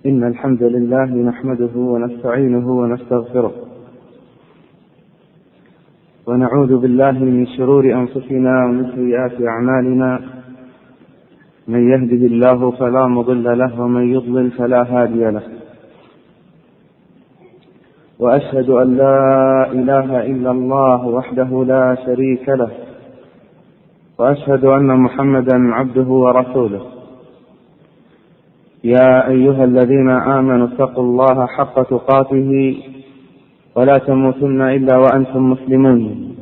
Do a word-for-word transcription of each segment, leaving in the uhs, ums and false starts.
إن الحمد لله نحمده ونستعينه ونستغفره ونعوذ بالله من شرور أنفسنا ومن سيئات أعمالنا. من يهده الله فلا مضل له ومن يضلل فلا هادي له. وأشهد أن لا إله إلا الله وحده لا شريك له، وأشهد أن محمدا عبده ورسوله. يا أيها الذين آمنوا اتقوا الله حق تقاته ولا تموتن إلا وأنتم مسلمون.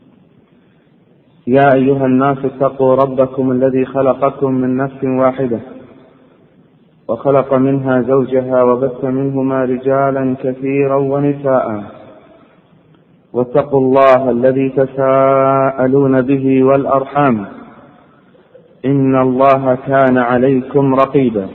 يا أيها الناس اتقوا ربكم الذي خلقكم من نفس واحدة وخلق منها زوجها وبث منهما رجالا كثيرا ونساء، واتقوا الله الذي تساءلون به والأرحام إن الله كان عليكم رقيبا.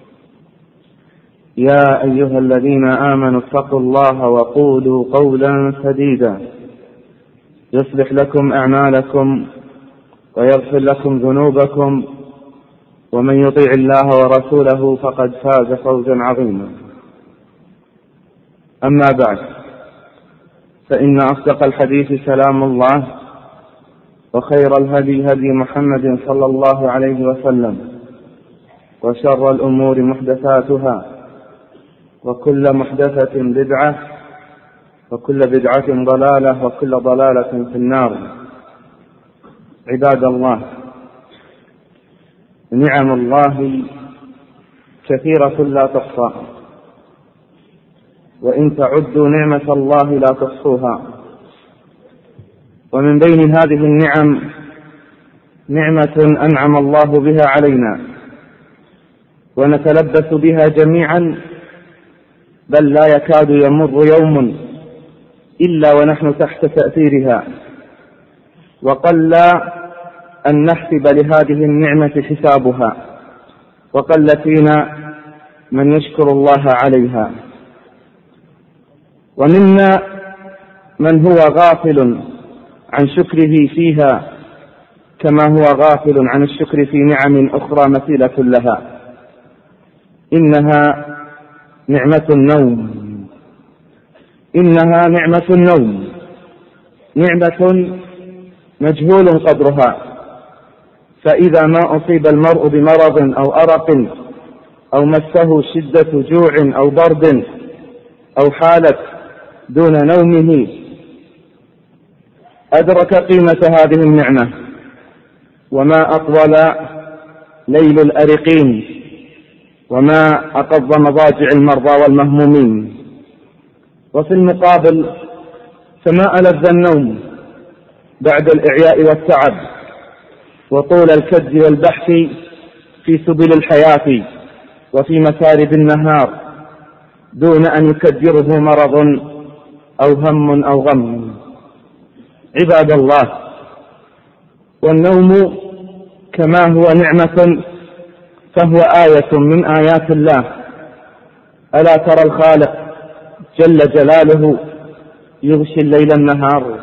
يا أيها الذين آمنوا اتقوا الله وقولوا قولا سديدا يصلح لكم أعمالكم ويغفر لكم ذنوبكم، ومن يطيع الله ورسوله فقد فاز فوزا عظيما. أما بعد، فإن أصدق الحديث كلام الله، وخير الهدي هدي محمد صلى الله عليه وسلم، وشر الأمور محدثاتها، وكل محدثة بدعة، وكل بدعة ضلالة، وكل ضلالة في النار. عباد الله، نعم الله كثيرة لا تحصى، وإن تعدوا نعمة الله لا تحصوها. ومن بين هذه النعم نعمة أنعم الله بها علينا ونتلبس بها جميعا، بل لا يكاد يمر يوم إلا ونحن تحت تأثيرها، وقل أن نحسب لهذه النعمة حسابها، وقل فينا من يشكر الله عليها. ومنا من هو غافل عن شكره فيها، كما هو غافل عن الشكر في نعم أخرى مثيلة لها. إنها نعمة النوم، إنها نعمة النوم، نعمة مجهول قدرها. فإذا ما أصيب المرء بمرض أو أرق، أو مسه شدة جوع أو برد، أو حالت دون نومه، أدرك قيمة هذه النعمة. وما أطول ليل الأرقين، وما أقض مضاجع المرضى والمهمومين. وفي المقابل فما ألذ النوم بعد الإعياء والتعب وطول الكد والبحث في سبل الحياة وفي مسارب النهار، دون أن يكدره مرض أو هم أو غم. عباد الله، والنوم كما هو نعمة فهو آية من آيات الله. ألا ترى الخالق جل جلاله يغشي الليل النهار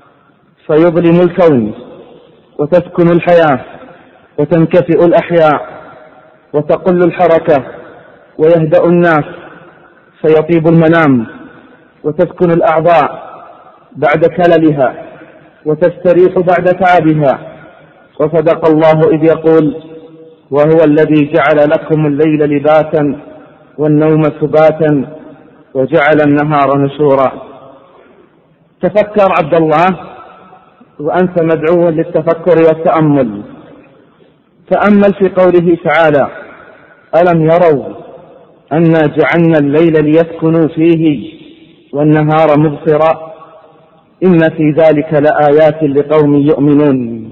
فيظلم الكون، وتسكن الحياة، وتنكفئ الأحياء، وتقل الحركة، ويهدأ الناس فيطيب المنام، وتسكن الأعضاء بعد كللها، وتستريح بعد تعبها. وصدق الله إذ يقول: وهو الذي جعل لكم الليل لباسا والنوم سباتا وجعل النهار نشورا. تفكر عبد الله، وأنت مدعو للتفكر والتأمل. تأمل في قوله تعالى: ألم يروا أنا جعلنا الليل ليسكنوا فيه والنهار مبصرا إن في ذلك لآيات لقوم يؤمنون.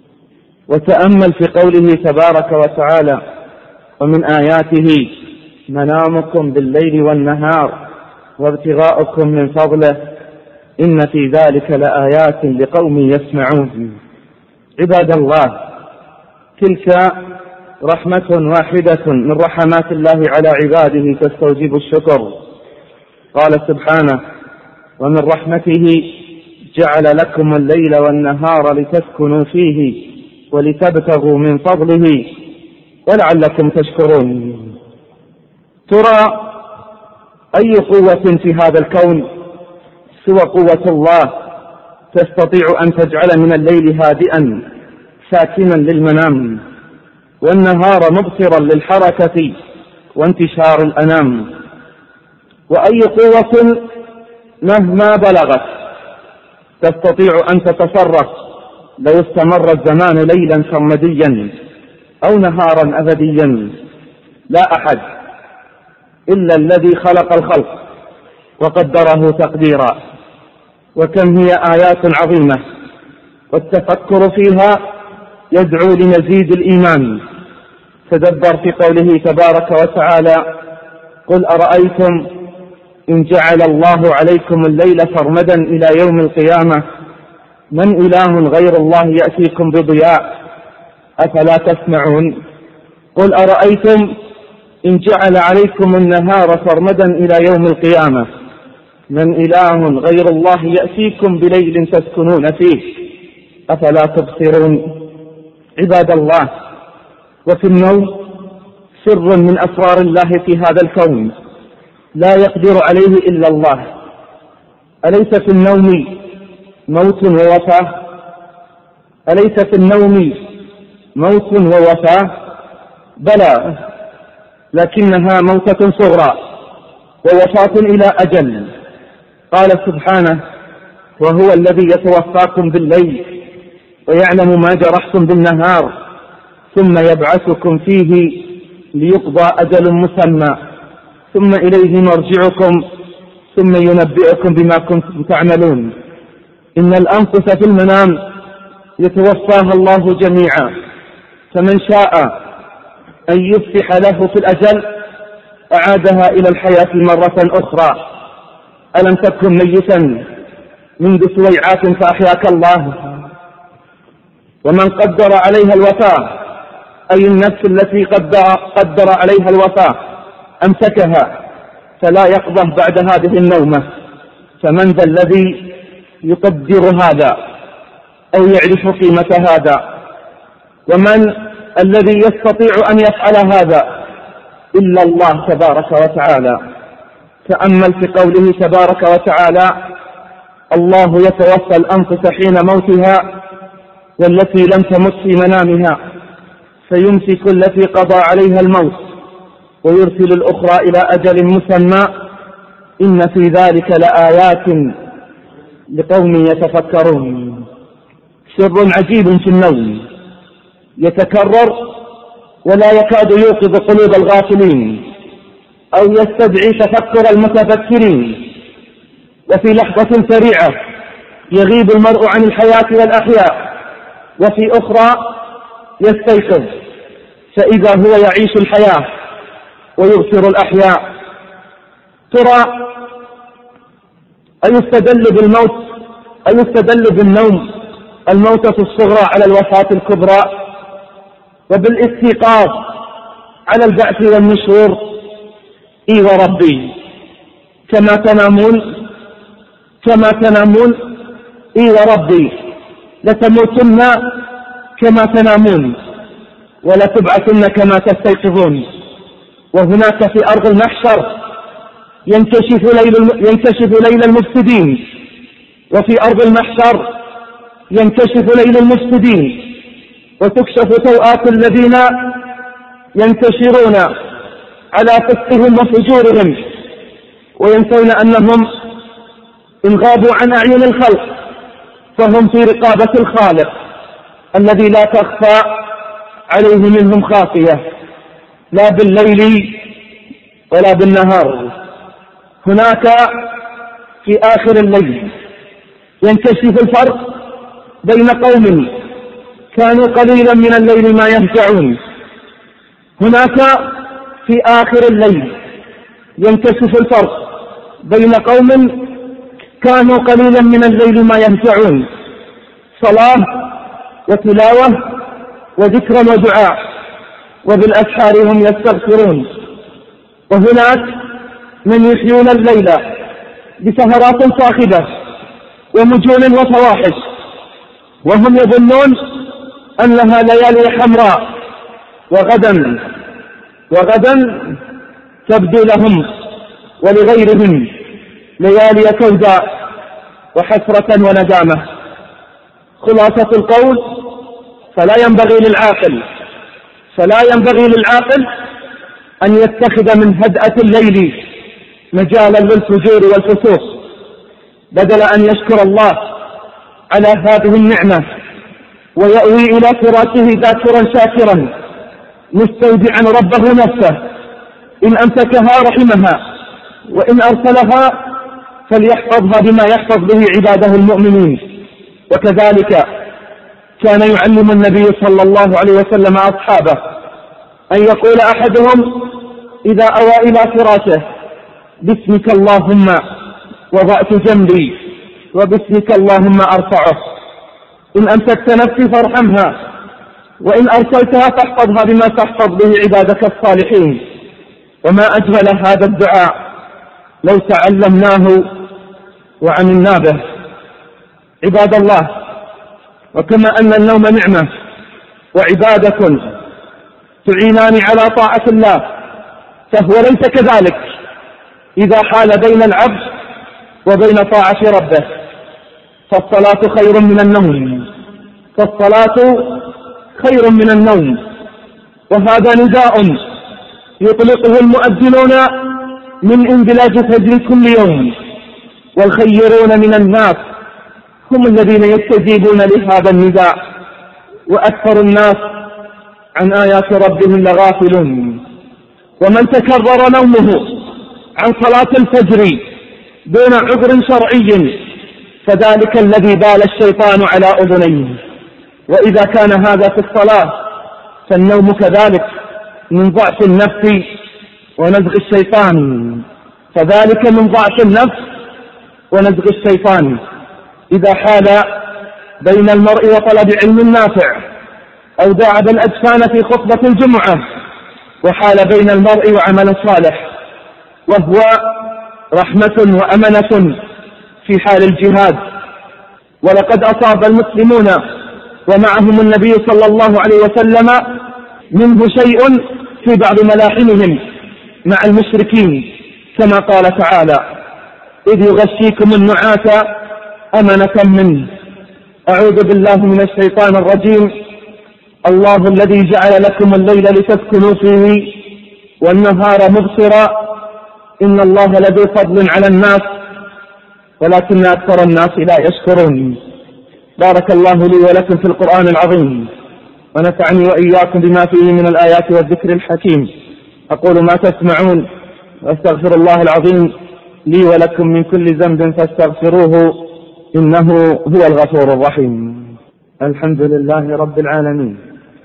وتأمل في قوله تبارك وتعالى: ومن آياته منامكم بالليل والنهار وابتغاؤكم من فضله إن في ذلك لآيات لقوم يسمعون. عباد الله، تلك رحمة واحدة من رحمات الله على عباده تستوجب الشكر. قال سبحانه: ومن رحمته جعل لكم الليل والنهار لتسكنوا فيه ولتبتغوا من فضله ولعلكم تشكرون. ترى أي قوة في هذا الكون سوى قوة الله تستطيع أن تجعل من الليل هادئا ساكنا للمنام والنهار مبصرا للحركة وانتشار الأنام؟ وأي قوة مهما بلغت تستطيع أن تتصرف لو استمر الزمان ليلا سرمديا أو نهارا أبديا؟ لا أحد إلا الذي خلق الخلق وقدره تقديرا. وكم هي آيات عظيمة والتفكر فيها يدعو لمزيد الإيمان. تدبر في قوله تبارك وتعالى: قل أرأيتم إن جعل الله عليكم الليل سرمدا إلى يوم القيامة من إله غير الله يأتيكم بضياء أفلا تسمعون؟ قل أرأيتم إن جعل عليكم النهار سرمدا إلى يوم القيامة من إله غير الله يأتيكم بليل تسكنون فيه أفلا تبصرون؟ عباد الله، وفي النوم سر من أسرار الله في هذا الكون لا يقدر عليه إلا الله. أليس في النوم موت ووفاة؟ أليس في النوم موت ووفاة؟ بلى، لكنها موتة صغرى ووفاة إلى أجل. قال سبحانه: وهو الذي يتوفاكم بالليل ويعلم ما جرحتم بالنهار ثم يبعثكم فيه ليقضى أجل مسمى ثم إليه مرجعكم ثم ينبئكم بما كنتم تعملون. إن الأنفس في المنام يتوفاها الله جميعا، فمن شاء أن يفتح له في الأجل أعادها إلى الحياة مرة أخرى. ألم تكن ميتا منذ سويعات فأحياك الله؟ ومن قدر عليها الوفاة أي النفس التي قدر, قدر عليها الوفاة أمسكها فلا يقضى بعد هذه النومة. فمن ذا الذي يقدر هذا أو يعرف قيمة هذا؟ ومن الذي يستطيع أن يفعل هذا إلا الله تبارك وتعالى. تأمل في قوله تبارك وتعالى: الله يتوفى الأنفس حين موتها والتي لم تمت في منامها فيمسك التي قضى عليها الموت ويرسل الأخرى إلى أجل مسمى إن في ذلك لآيات لقوم يتفكرون. سر عجيب في النوم يتكرر ولا يكاد يوقظ قلوب الغافلين أو يستدعي تفكر المتفكرين. وفي لحظة سريعة يغيب المرء عن الحياة والأحياء، وفي أخرى يستيقظ فإذا هو يعيش الحياة ويبصر الأحياء. ترى أيستدل بالموت أيستدل بالنوم الموتة الصغرى على الوفاة الكبرى، وبالاستيقاظ على البعث والنشور؟ إي وربي، كما تنامون كما تنامون إي وربي لتموتن كما تنامون ولتبعثن كما تستيقظون. وهناك في أرض المحشر ينكشف ليل, ينكشف ليل المفسدين، وفي أرض المحشر ينكشف ليل المفسدين وتكشف سوءات الذين ينتشرون على فسقهم وفجورهم وينسون أنهم إن غابوا عن أعين الخلق فهم في رقابة الخالق الذي لا تخفى عليه منهم خافية لا بالليل ولا بالنهار. هناك في آخر الليل ينكشف الفرق بين قوم كانوا قليلا من الليل ما يهجعون. هناك في آخر الليل ينكشف الفرق بين قوم كانوا قليلا من الليل ما يهجعون، صلاة وتلاوة وذكر ودعاء، وبالأسحار هم يستغفرون. وهناك من يحيون الليل بسهرات صاخبة ومجون وفواحش وهم يظنون أنها ليالي حمراء، وغدا وغدا تبدو لهم ولغيرهم ليالي سوداء وحسرة وندامة. خلاصة القول: فلا ينبغي للعاقل فلا ينبغي للعاقل أن يتخذ من هدأة الليل مجالا للفجور والفسوق، بدل أن يشكر الله على هذه النعمة ويأوي إلى فراشه ذاكرا شاكرا مستودعا ربه نفسه. إن أمسكها رحمها، وإن أرسلها فليحفظها بما يحفظ به عباده المؤمنين. وكذلك كان يعلم النبي صلى الله عليه وسلم أصحابه أن يقول أحدهم إذا أوى إلى فراشه: باسمك اللهم وضعت جنبي وباسمك اللهم أرفعه. إن أمسكت نفسي فارحمها، وإن أرسلتها فاحفظها بما تحفظ به عبادك الصالحين. وما أجمل هذا الدعاء لو تعلمناه وعملنا به. عباد الله، وكما أن النوم نعمة وعبادة تعينان على طاعة الله، فهو ليس كذلك إذا حال بين العبد وبين طاعة ربه. فالصلاة خير من النوم فالصلاة خير من النوم وهذا نداء يطلقه المؤذنون من انبلاج فجر كل يوم، والخيرون من الناس هم الذين يستجيبون لهذا النداء، وأكثر الناس عن آيات ربهم لغافلون. ومن تكرر نومه عن صلاة الفجر دون عذر شرعي فذلك الذي بال الشيطان على أذنيه. وإذا كان هذا في الصلاة فالنوم كذلك من ضعف النفس ونزغ الشيطان فذلك من ضعف النفس ونزغ الشيطان إذا حال بين المرء وطلب علم نافع، أو داعب الأجفان في خطبة الجمعة، وحال بين المرء وعمل صالح، وهو رحمة وأمنة في حال الجهاد. ولقد أصاب المسلمون ومعهم النبي صلى الله عليه وسلم منه شيء في بعض ملاحمهم مع المشركين، كما قال تعالى: إذ يغشيكم النعاس أمنة منه. أعوذ بالله من الشيطان الرجيم. الله الذي جعل لكم الليل لتسكنوا فيه والنهار مبصرا إن الله لذو فضل على الناس ولكن أكثر الناس لا يشكرون. بارك الله لي ولكم في القرآن العظيم، ونفعني وإياكم بما فيه من الآيات والذكر الحكيم. أقول ما تسمعون، وأستغفر الله العظيم لي ولكم من كل ذنب فاستغفروه إنه هو الغفور الرحيم. الحمد لله رب العالمين،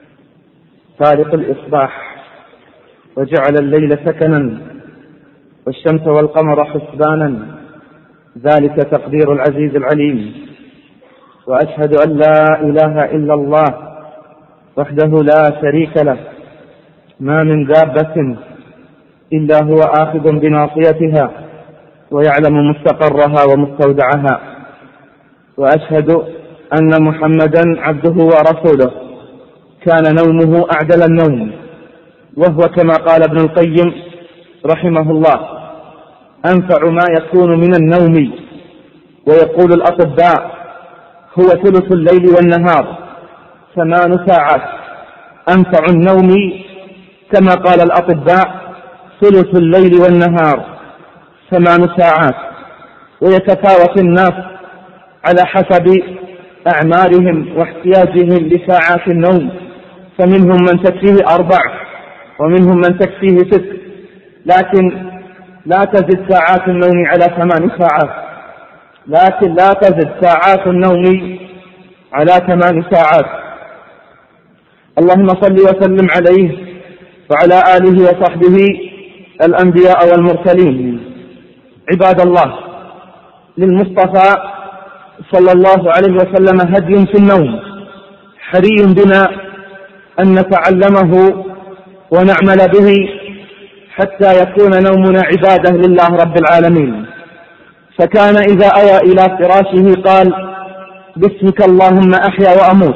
فارق الإصباح وجعل الليل سكنا والشمس والقمر حسبانا، ذلك تقدير العزيز العليم. وأشهد أن لا إله إلا الله وحده لا شريك له، ما من دابة إلا هو آخذ بناصيتها ويعلم مستقرها ومستودعها. وأشهد أن محمدا عبده ورسوله كان نومه أعدل النوم، وهو كما قال ابن القيم رحمه الله أنفع ما يكون من النوم. ويقول الأطباء هو ثلث الليل والنهار ثمان ساعات. أنفع النوم كما قال الأطباء ثلث الليل والنهار ثمان ساعات. ويتفاوت الناس على حسب أعمارهم واحتياجهم لساعات النوم، فمنهم من تكفيه أربع ومنهم من تكفيه ست، لكن لا تزد ساعات النوم على ثمان ساعات لكن لا تزد ساعات النوم على ثمان ساعات. اللهم صل وسلم عليه وعلى آله وصحبه الأنبياء والمرسلين. عباد الله، للمصطفى صلى الله عليه وسلم هدي في النوم، حري بنا أن نتعلمه ونعمل به حتى يكون نومنا عبادة لله رب العالمين. فكان إذا أوى إلى فراشه قال: باسمك اللهم أحيا وأموت.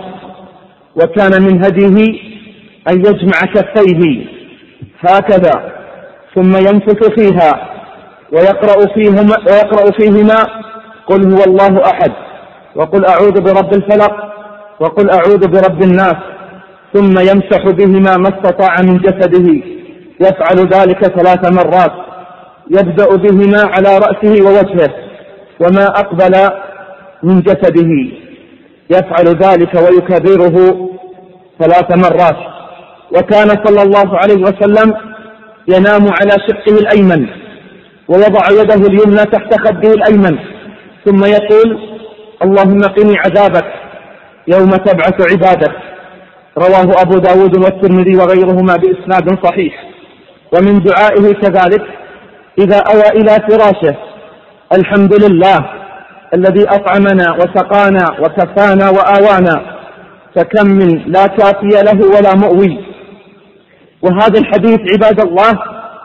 وكان من هديه أن يجمع كفيه هكذا ثم ينفث فيها ويقرأ فيهما, ويقرأ فيهما قل هو الله أحد وقل أعوذ برب الفلق وقل أعوذ برب الناس، ثم يمسح بهما ما استطاع من جسده. يفعل ذلك ثلاث مرات، يبدأ بهما على رأسه ووجهه وما أقبل من جسده، يفعل ذلك ويكرره ثلاث مرات. وكان صلى الله عليه وسلم ينام على شقه الأيمن ويضع يده اليمنى تحت خده الأيمن، ثم يقول اللهم قني عذابك يوم تبعث عبادك. رواه أبو داود والترمذي وغيرهما بإسناد صحيح. ومن دعائه كذلك إذا أوى إلى فراشه: الحمد لله الذي أطعمنا وسقانا وكفانا وآوانا، فكم من لا كافي له ولا مؤوي. وهذا الحديث عباد الله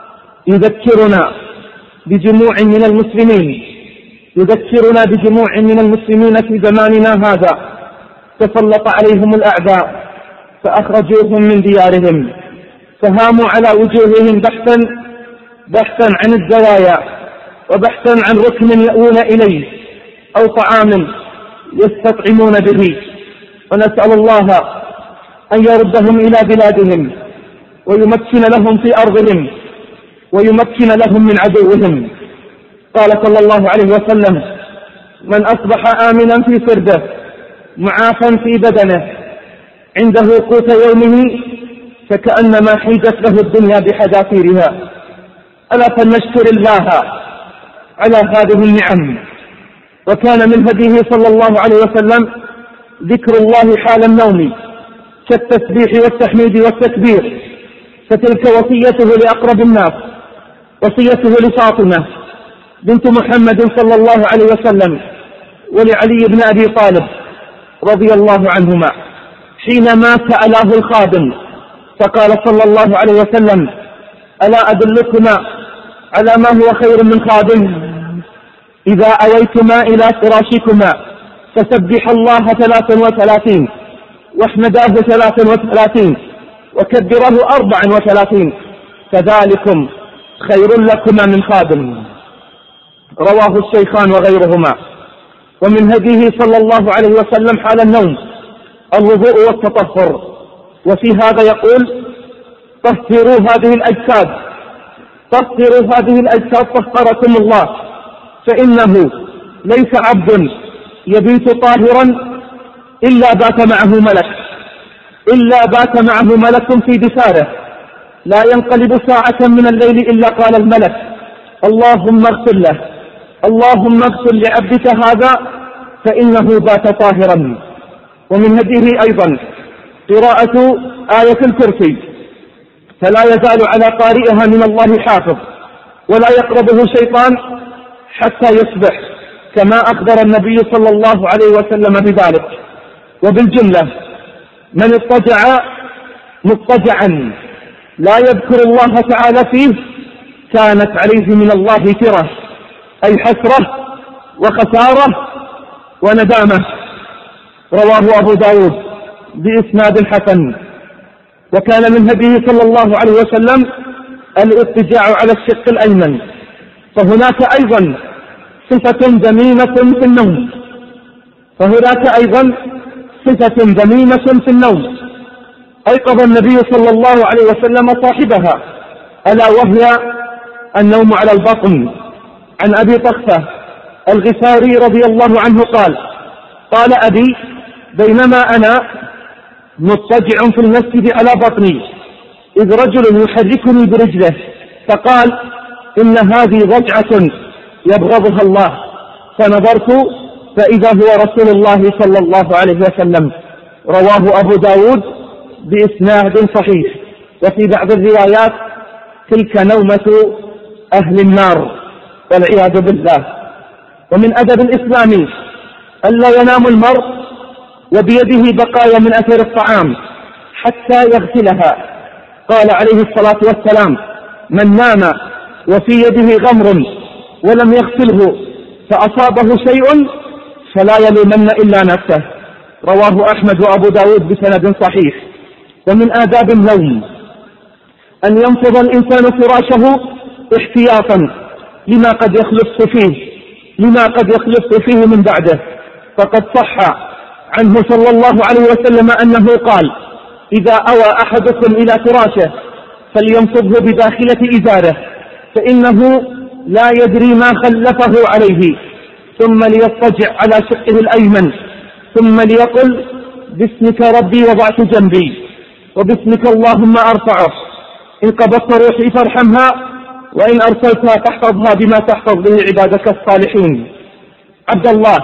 يذكرنا بجموع من المسلمين يذكرنا بجموع من المسلمين في زماننا هذا تسلط عليهم الأعداء فأخرجوهم من ديارهم، فهاموا على وجوههم بحثا بحثا عن الزوايا وبحثا عن ركن يأوون إليه أو طعام يستطعمون به. ونسأل الله أن يردهم إلى بلادهم ويمكن لهم في أرضهم ويمكن لهم من عدوهم. قال صلى الله عليه وسلم: من أصبح آمنا في سربه معافا في بدنه عنده قوت يومه فكأنما حيزت له الدنيا بحذافيرها. ألا فلنشكر الله على هذه النعم. وكان من هديه صلى الله عليه وسلم ذكر الله حال النوم كالتسبيح والتحميد والتكبير، فتلك وصيته لأقرب الناس، وصيته لفاطمة بنت محمد صلى الله عليه وسلم ولعلي بن أبي طالب رضي الله عنهما حينما سأله الخادم، فقال صلى الله عليه وسلم: ألا أدلكما على ما هو خير من خادم؟ إذا أويتما إلى فراشكما فسبح الله ثلاثا وثلاثين واحمداه ثلاثا وثلاثين وكبره أربعا وثلاثين، فذلكم خير لكما من خادم. رواه الشيخان وغيرهما. ومن هديه صلى الله عليه وسلم حال النوم الوضوء والتطهر، وفي هذا يقول: طهروا هذه الأجساد طهروا هذه الأجساد طهركم الله، فإنه ليس عبد يبيت طاهرا إلا بات معه ملك إلا بات معه ملك في دثاره، لا ينقلب ساعة من الليل إلا قال الملك: اللهم اغفر له اللهم اغفر لعبدك هذا فإنه بات طاهرا. ومن هديه أيضا قراءة آية الكرسي، فلا يزال على قارئها من الله حافظ ولا يقربه شيطان حتى يصبح، كما أخبر النبي صلى الله عليه وسلم بذلك. وبالجملة من اضطجع مضطجعا لا يذكر الله تعالى فيه كانت عليه من الله ترة، أي حسرة وخسارة وندامة. رواه أبو داود بإسناد حسن. وكان من هديه صلى الله عليه وسلم الاضطجاع على الشق الأيمن، فهناك أيضا صفة ذميمة في النوم فهناك أيضا صفة ذميمة في النوم أيقظ النبي صلى الله عليه وسلم صاحبها، ألا وهي النوم على البطن. عن أبي طخفة الغفاري رضي الله عنه قال: قال أبي: بينما أنا مضطجع في المسجد على بطني إذ رجل يحركني برجله، فقال: إن هذه ضجعة يبغضها الله. فنظرت فإذا هو رسول الله صلى الله عليه وسلم. رواه أبو داود بإسناد صحيح. وفي بعض الروايات: تلك نومة أهل النار والعياذ بالله. ومن أدب الإسلام ألا ينام المرء وبيده بقايا من أثر الطعام حتى يغسلها. قال عليه الصلاة والسلام: من نام وفي يده غمر ولم يغسله فأصابه شيء فلا يلومن إلا نفسه. رواه أحمد وأبو داود بسند صحيح. ومن آداب النوم أن ينفض الإنسان فراشه احتياطا لما قد يخلف فيه لما قد يخلف فيه من بعده. فقد صح عنه صلى الله عليه وسلم أنه قال: إذا أوى أحدكم إلى فراشه فلينصبه بداخلة إزاره فإنه لا يدري ما خلفه عليه، ثم ليضطجع على شقه الأيمن ثم ليقل: باسمك ربي وضعت جنبي، وباسمك اللهم أرفعه، إن قبضت روحي فارحمها، وإن أرسلتها فاحفظها بما تحفظ به عبادك الصالحين. عبد الله،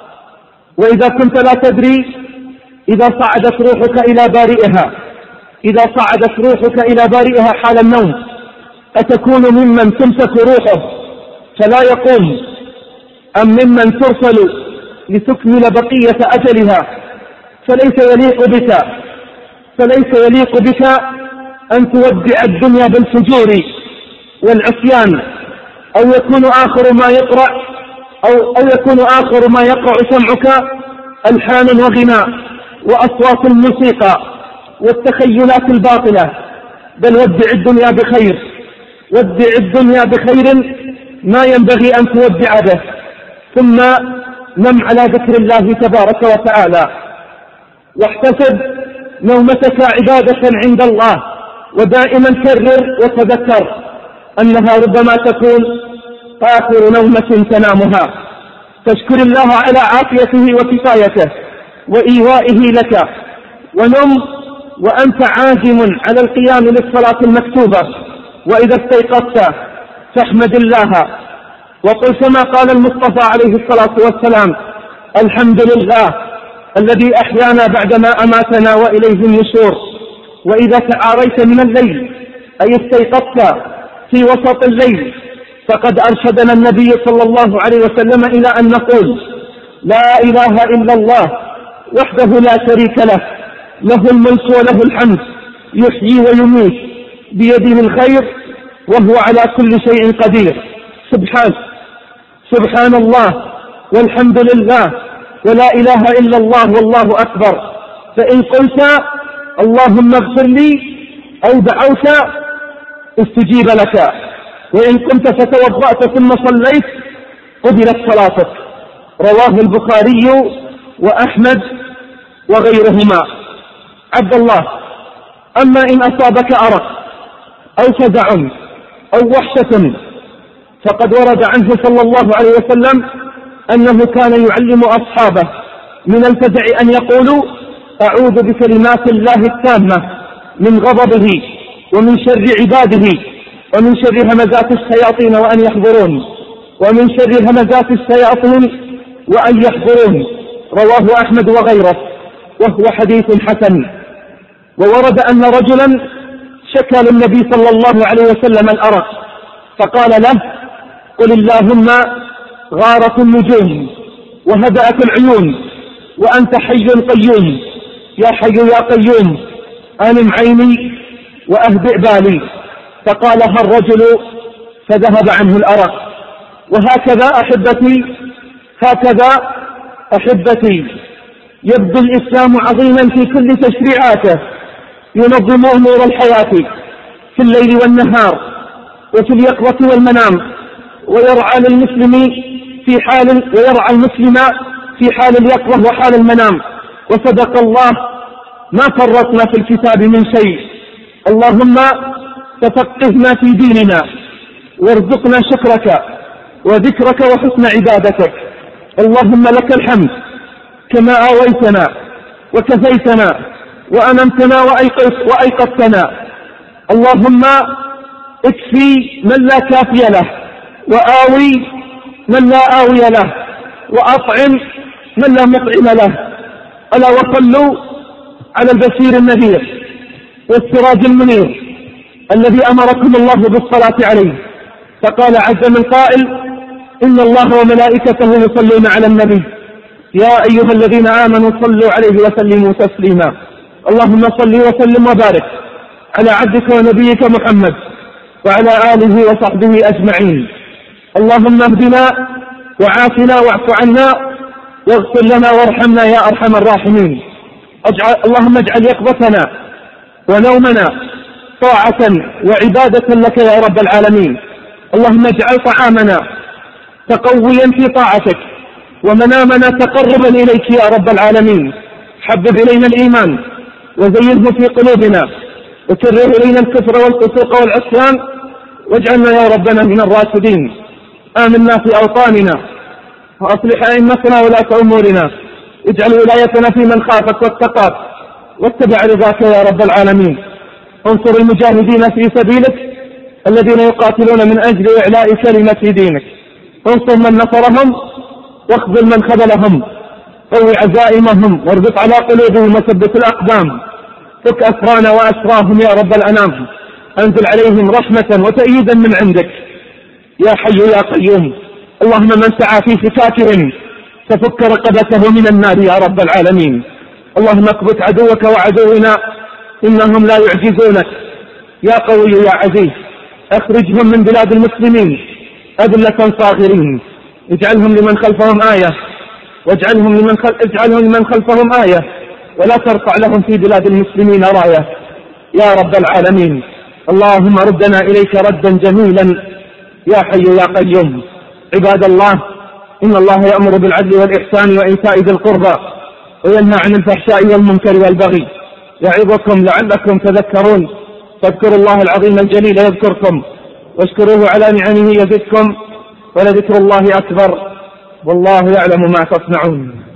وإذا كنت لا تدري إذا صعدت روحك إلى بارئها إذا صعدت روحك إلى بارئها حال النوم أتكون ممن تمسك روحه فلا يقوم، أم ممن ترسل لتكمل بقية أجلها؟ فليس يليق بك فليس يليق بك أن تودع الدنيا بالفجور والعصيان، أو يكون آخر ما يقرأ أو, أو يكون آخر ما يقرأ سمعك ألحان وغناء وأصوات الموسيقى والتخيلات الباطلة. بل ودع الدنيا بخير ودع الدنيا بخير ما ينبغي أن تودع به، ثم نم على ذكر الله تبارك وتعالى، واحتسب نومتك عبادة عند الله، ودائما كرر وتذكر أنها ربما تكون آخر نومة تنامها. تشكر الله على عافيته وكفايته وإيوائه لك، ونم وأنت عازم على القيام للصلاة المكتوبة، وإذا استيقظت فاحمد الله وقل كما قال المصطفى عليه الصلاة والسلام: الحمد لله الذي أحيانا بعدما أماتنا وإليه النشور. وإذا تعاريت من الليل أي استيقظت في وسط الليل فقد أرشدنا النبي صلى الله عليه وسلم إلى أن نقول: لا إله إلا الله وحده لا شريك له، له الملك وله الحمد، يحيي ويميت، بيده الخير وهو على كل شيء قدير. سبحان سبحان الله والحمد لله ولا إله إلا الله والله أكبر. فإن قلت اللهم اغفر لي أو دعوت استجيب لك، وإن كنت فتوضأت ثم صليت قبلت صلاتك. رواه البخاري وأحمد وغيرهما. عبد الله، أما إن أصابك أرق أو فزع أو وحشة فقد ورد عنه صلى الله عليه وسلم أنه كان يعلم أصحابه من الفزع أن يقولوا: أعوذ بكلمات الله التامة من غضبه ومن شر عباده ومن شر همزات الشياطين وأن يحضرون ومن شر همزات الشياطين وأن يحضرون. رواه أحمد وغيره وهو حديث حسن. وورد أن رجلا شكى للنبي صلى الله عليه وسلم الأرق فقال له: قل اللهم غارت النجوم وهدأت العيون وأنت حي قيوم، يا حي يا قيوم أنم عيني وأهدئ بالي. فقالها الرجل فذهب عنه الأرق. وهكذا أحبتي هكذا أحبتي يبدو الإسلام عظيما في كل تشريعاته، ينظم أمور الحياة في الليل والنهار وفي اليقظة والمنام، ويرعى للمسلم في حال ويرعى المسلم في حال اليقظة وحال المنام. وصدق الله، ما فرطنا في الكتاب من شيء. اللهم تفقهنا في ديننا وارزقنا شكرك وذكرك وحسن عبادتك. اللهم لك الحمد كما آويتنا وكفيتنا وأنمتنا وأيقظتنا. اللهم اكفي من لا كافي له، وآوي من لا آوي له، وأطعم من لا مطعم له. ألا وصلوا على البشير النذير والسراج المنير الذي أمركم الله بالصلاة عليه. فقال عز من قائل: إن الله وملائكته يصلون على النبي يا أيها الذين آمنوا صلوا عليه وسلموا تسليما. اللهم صل وسلم وبارك على عبدك ونبيك محمد وعلى آله وصحبه أجمعين. اللهم اهدنا وعافنا واعف عنا واغفر لنا وارحمنا يا أرحم الراحمين. أجعل اللهم اجعل يقظتنا ونومنا طاعة وعبادة لك يا رب العالمين. اللهم اجعل طعامنا تقويا في طاعتك، ومنامنا تقربا إليك يا رب العالمين. حبب إلينا الإيمان وزينه في قلوبنا، وكره إلينا الكفر والفسوق والعصيان، واجعلنا يا ربنا من الراشدين. آمنا في أوطاننا، وأصلح أئمتنا ولاة أمورنا، اجعل ولايتنا في من خافك واتقاك واتبع رضاك يا رب العالمين. انصر المجاهدين في سبيلك الذين يقاتلون من أجل إعلاء كلمة دينك. انصر من نصرهم واخذل من خذلهم، قوي عزائمهم واربط على قلوبهم وثبت الأقدام. فك أسرانا وأسراهم يا رب الأنام. أنزل عليهم رحمة وتأييدا من عندك يا حي يا قيوم. اللهم من سعى في فكاكهم ففك رقبته من النار يا رب العالمين. اللهم اكبت عدوك وعدونا إنهم لا يعجزونك يا قوي يا عزيز. اخرجهم من بلاد المسلمين أذلة صاغرين، اجعلهم لمن خلفهم آية، واجعلهم لمن خل... اجعلهم لمن خلفهم آية، ولا ترفع لهم في بلاد المسلمين راية يا رب العالمين. اللهم ردنا إليك ردا جميلا يا حي يا قيوم. عباد الله، إن الله يأمر بالعدل والإحسان وإيتاء ذي القربى وينهى عن الفحشاء والمنكر والبغي يعظكم لعلكم تذكرون. فاذكروا الله العظيم الجليل يذكركم، واشكروه على نعمه يزدكم، ولذكر الله أكبر، والله يعلم ما تصنعون.